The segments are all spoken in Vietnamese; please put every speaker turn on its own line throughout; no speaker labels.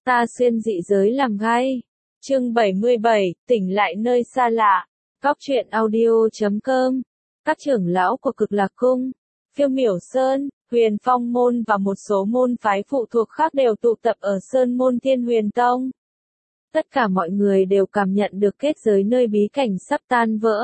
Ta xuyên dị giới làm gay. Chương 77, tỉnh lại nơi xa lạ. Cóc truyện audio.com. Các trưởng lão của Cực Lạc Cung, Phiêu Miểu Sơn, Huyền Phong Môn và một số môn phái phụ thuộc khác đều tụ tập ở Sơn Môn Thiên Huyền Tông. Tất cả mọi người đều cảm nhận được kết giới nơi bí cảnh sắp tan vỡ.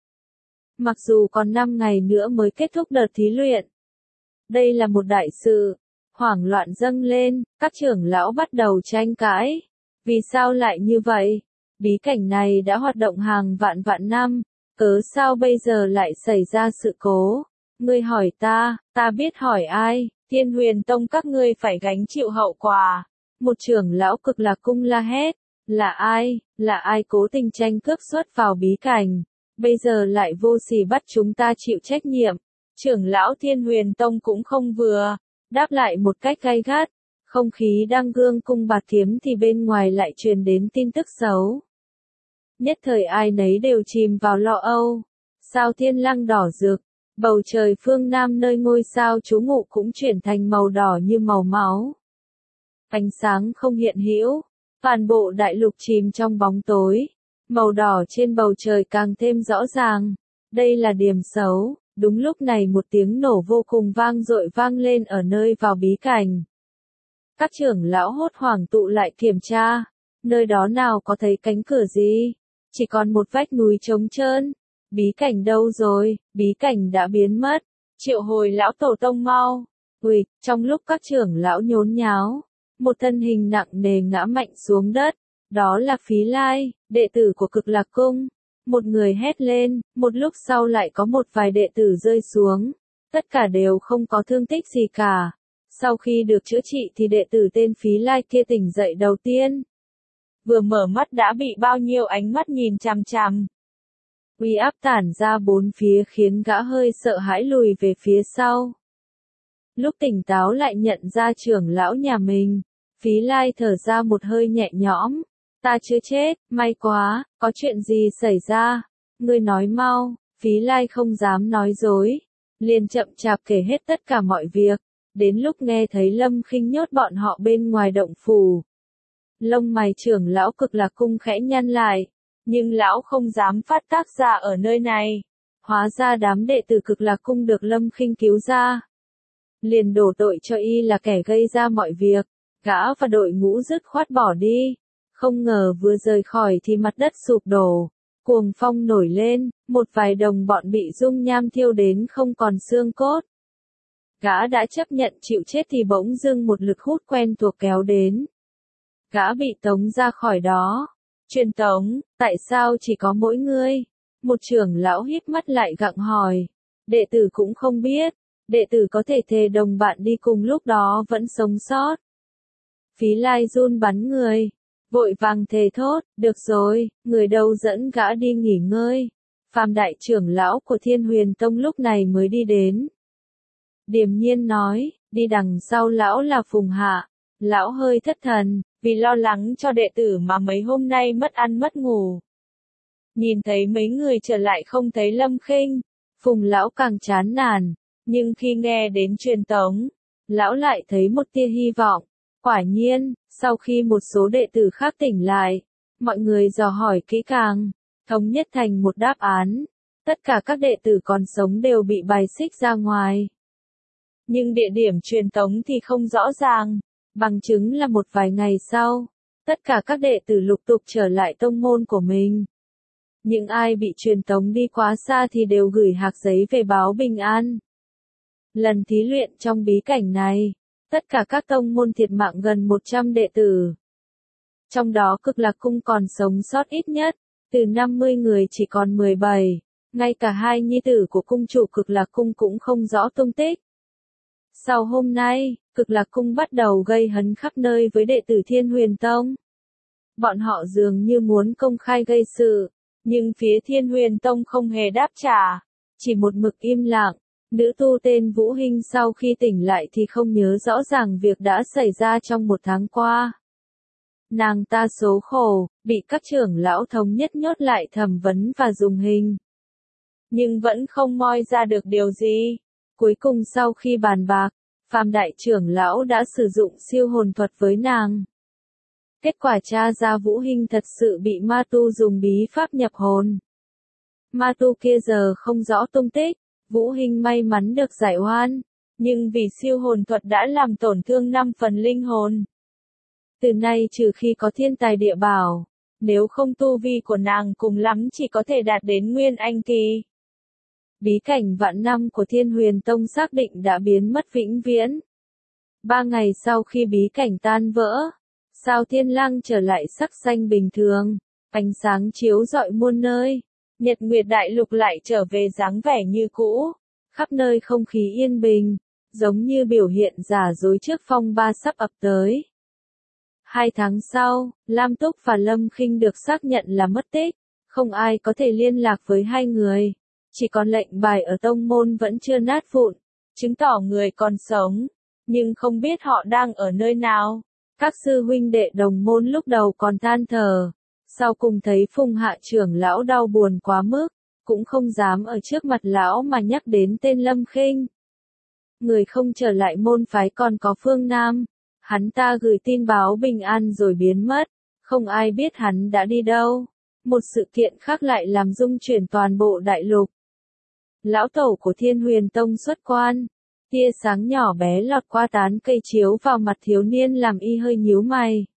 Mặc dù còn 5 ngày nữa mới kết thúc đợt thí luyện. Đây là một đại sự. Hoảng loạn dâng lên, các trưởng lão bắt đầu tranh cãi. Vì sao lại như vậy? Bí cảnh này đã hoạt động hàng vạn vạn năm, cớ sao bây giờ lại xảy ra sự cố? Ngươi hỏi ta biết hỏi ai? Thiên Huyền Tông các ngươi phải gánh chịu hậu quả. Một trưởng lão Cực Lạc Cung la hét. Là ai? Là ai cố tình tranh cướp xuất vào bí cảnh? Bây giờ lại vô sỉ bắt chúng ta chịu trách nhiệm. Trưởng lão Thiên Huyền Tông cũng không vừa, đáp lại một cách gay gắt. Không khí đang gương cung bạt kiếm thì bên ngoài lại truyền đến tin tức xấu. Nhất thời ai nấy đều chìm vào lo âu. Sao thiên lăng đỏ rực, bầu trời phương Nam nơi ngôi sao trú ngụ cũng chuyển thành màu đỏ như màu máu. Ánh sáng không hiện hữu, toàn bộ đại lục chìm trong bóng tối. Màu đỏ trên bầu trời càng thêm rõ ràng. Đây là điểm xấu. Đúng lúc này một tiếng nổ vô cùng vang dội vang lên ở nơi vào bí cảnh. Các trưởng lão hốt hoảng tụ lại kiểm tra. Nơi đó nào có thấy cánh cửa gì? Chỉ còn một vách núi trống trơn. Bí cảnh đâu rồi? Bí cảnh đã biến mất. Triệu hồi lão tổ tông mau. Trong lúc các trưởng lão nhốn nháo, một thân hình nặng nề ngã mạnh xuống đất. Đó là Phí Lai, đệ tử của Cực Lạc Cung. Một người hét lên, một lúc sau lại có một vài đệ tử rơi xuống. Tất cả đều không có thương tích gì cả. Sau khi được chữa trị thì đệ tử tên Phí Lai kia tỉnh dậy đầu tiên. Vừa mở mắt đã bị bao nhiêu ánh mắt nhìn chằm chằm. Uy áp tản ra bốn phía khiến gã hơi sợ hãi lùi về phía sau. Lúc tỉnh táo lại nhận ra trưởng lão nhà mình, Phí Lai thở ra một hơi nhẹ nhõm. Ta chưa chết, may quá, có chuyện gì xảy ra? Ngươi nói mau. Phí Lai không dám nói dối, liền chậm chạp kể hết tất cả mọi việc. Đến lúc nghe thấy Lâm Khinh nhốt bọn họ bên ngoài động phủ, lông mày trưởng lão Cực Lạc Cung khẽ nhăn lại, nhưng lão không dám phát tác ra ở nơi này. Hóa ra đám đệ tử Cực Lạc Cung được Lâm Khinh cứu ra, liền đổ tội cho y là kẻ gây ra mọi việc. Gã và đội ngũ dứt khoát bỏ đi. Không ngờ vừa rời khỏi thì mặt đất sụp đổ, cuồng phong nổi lên, một vài đồng bọn bị dung nham thiêu đến không còn xương cốt. Gã đã chấp nhận chịu chết thì bỗng dưng một lực hút quen thuộc kéo đến. Gã bị tống ra khỏi đó. Truyền tống, tại sao chỉ có mỗi ngươi? Một trưởng lão híp mắt lại gặng hỏi. Đệ tử cũng không biết, đệ tử có thể thề đồng bạn đi cùng lúc đó vẫn sống sót. Phí Lai run bắn người. Vội vàng thề thốt, được rồi, người đâu dẫn gã đi nghỉ ngơi. Phàm đại trưởng lão của Thiên Huyền Tông lúc này mới đi đến. Điềm nhiên nói, đi đằng sau lão là Phùng Hạ. Lão hơi thất thần, vì lo lắng cho đệ tử mà mấy hôm nay mất ăn mất ngủ. Nhìn thấy mấy người trở lại không thấy Lâm Khinh, Phùng lão càng chán nản, nhưng khi nghe đến truyền tống, lão lại thấy một tia hy vọng. Quả nhiên, sau khi một số đệ tử khác tỉnh lại, mọi người dò hỏi kỹ càng, thống nhất thành một đáp án. Tất cả các đệ tử còn sống đều bị bài xích ra ngoài. Nhưng địa điểm truyền tống thì không rõ ràng, bằng chứng là một vài ngày sau, tất cả các đệ tử lục tục trở lại tông môn của mình. Những ai bị truyền tống đi quá xa thì đều gửi hạc giấy về báo bình an. Lần thí luyện trong bí cảnh này, tất cả các tông môn thiệt mạng gần 100 đệ tử. Trong đó Cực Lạc Cung còn sống sót ít nhất, từ 50 người chỉ còn 17, ngay cả hai nhi tử của cung chủ Cực Lạc Cung cũng không rõ tung tích. Sau hôm nay, Cực Lạc Cung bắt đầu gây hấn khắp nơi với đệ tử Thiên Huyền Tông. Bọn họ dường như muốn công khai gây sự, nhưng phía Thiên Huyền Tông không hề đáp trả, chỉ một mực im lặng. Nữ tu tên Vũ Hinh sau khi tỉnh lại thì không nhớ rõ ràng việc đã xảy ra trong một tháng qua. Nàng ta số khổ, bị các trưởng lão thống nhất nhốt lại thẩm vấn và dùng hình. Nhưng vẫn không moi ra được điều gì. Cuối cùng sau khi bàn bạc, Phàm đại trưởng lão đã sử dụng siêu hồn thuật với nàng. Kết quả tra ra Vũ Hinh thật sự bị ma tu dùng bí pháp nhập hồn. Ma tu kia giờ không rõ tung tích, Vũ Hinh may mắn được giải oan, nhưng vì siêu hồn thuật đã làm tổn thương 5 phần linh hồn. Từ nay trừ khi có thiên tài địa bảo, nếu không tu vi của nàng cùng lắm chỉ có thể đạt đến Nguyên Anh kỳ. Bí cảnh vạn năm của Thiên Huyền Tông xác định đã biến mất vĩnh viễn. 3 ngày sau khi bí cảnh tan vỡ, sao Thiên Lăng trở lại sắc xanh bình thường, ánh sáng chiếu rọi muôn nơi, Nhật Nguyệt Đại Lục lại trở về dáng vẻ như cũ, khắp nơi không khí yên bình, giống như biểu hiện giả dối trước phong ba sắp ập tới. 2 tháng sau, Lam Túc và Lâm Khinh được xác nhận là mất tích, không ai có thể liên lạc với hai người, chỉ còn lệnh bài ở tông môn vẫn chưa nát vụn, chứng tỏ người còn sống, nhưng không biết họ đang ở nơi nào. Các sư huynh đệ đồng môn lúc đầu còn than thở, sau cùng thấy Phùng Hạ trưởng lão đau buồn quá mức, cũng không dám ở trước mặt lão mà nhắc đến tên Lâm Khinh. Người không trở lại môn phái còn có Phương Nam, hắn ta gửi tin báo bình an rồi biến mất, không ai biết hắn đã đi đâu. Một sự kiện khác lại làm rung chuyển toàn bộ đại lục. Lão tổ của Thiên Huyền Tông xuất quan, tia sáng nhỏ bé lọt qua tán cây chiếu vào mặt thiếu niên làm y hơi nhíu mày.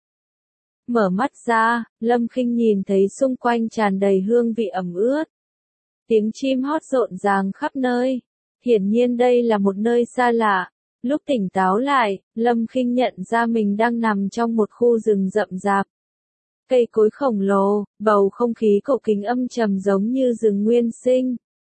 Mở mắt ra, Lâm Khinh nhìn thấy xung quanh tràn đầy hương vị ẩm ướt. Tiếng chim hót rộn ràng khắp nơi. Hiển nhiên đây là một nơi xa lạ. Lúc tỉnh táo lại, Lâm Khinh nhận ra mình đang nằm trong một khu rừng rậm rạp. Cây cối khổng lồ, bầu không khí cổ kính âm trầm giống như rừng nguyên sinh.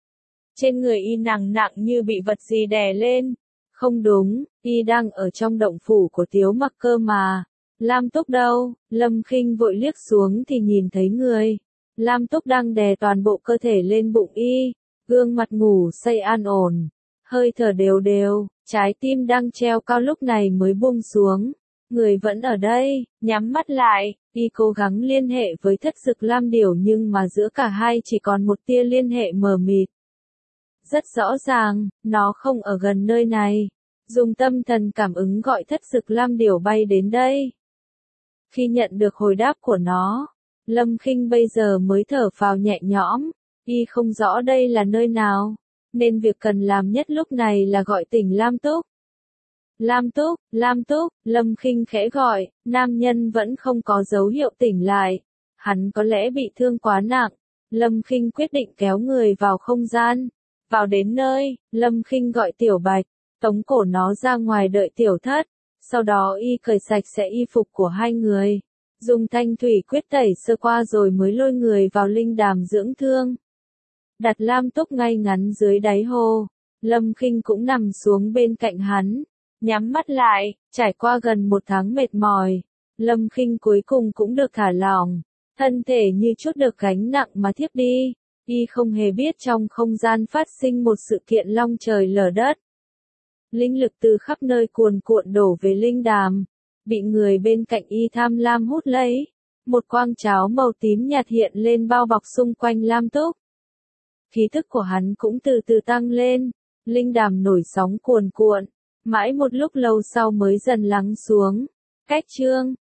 Trên người y nặng nặng như bị vật gì đè lên. Không đúng, y đang ở trong động phủ của Tiếu Mặc cơ mà. Lam Túc đâu? Lâm Khinh vội liếc xuống thì nhìn thấy người. Lam Túc đang đè toàn bộ cơ thể lên bụng y, gương mặt ngủ say an ổn, hơi thở đều đều, trái tim đang treo cao lúc này mới buông xuống. Người vẫn ở đây, nhắm mắt lại, y cố gắng liên hệ với Thất Dực Lam Điểu nhưng mà giữa cả hai chỉ còn một tia liên hệ mờ mịt. Rất rõ ràng, nó không ở gần nơi này. Dùng tâm thần cảm ứng gọi Thất Dực Lam Điểu bay đến đây. Khi nhận được hồi đáp của nó, Lâm Khinh bây giờ mới thở phào nhẹ nhõm, y không rõ đây là nơi nào, nên việc cần làm nhất lúc này là gọi tỉnh Lam Túc. Lam Túc, Lam Túc, Lâm Khinh khẽ gọi, nam nhân vẫn không có dấu hiệu tỉnh lại, hắn có lẽ bị thương quá nặng. Lâm Khinh quyết định kéo người vào không gian, vào đến nơi, Lâm Khinh gọi Tiểu Bạch, tống cổ nó ra ngoài đợi Tiểu Thất. Sau đó y cởi sạch sẽ y phục của hai người, dùng thanh thủy quyết tẩy sơ qua rồi mới lôi người vào linh đàm dưỡng thương. Đặt Lam Túc ngay ngắn dưới đáy hồ, Lâm Khinh cũng nằm xuống bên cạnh hắn, nhắm mắt lại, trải qua gần 1 tháng mệt mỏi, Lâm Khinh cuối cùng cũng được thả lỏng, thân thể như chút được gánh nặng mà thiếp đi, y không hề biết trong không gian phát sinh một sự kiện long trời lở đất. Linh lực từ khắp nơi cuồn cuộn đổ về linh đàm, bị người bên cạnh y tham lam hút lấy. Một quang cháo màu tím nhạt hiện lên bao bọc xung quanh Lam Túc. Khí thức của hắn cũng từ từ tăng lên, linh đàm nổi sóng cuồn cuộn, mãi một lúc lâu sau mới dần lắng xuống. Cách chương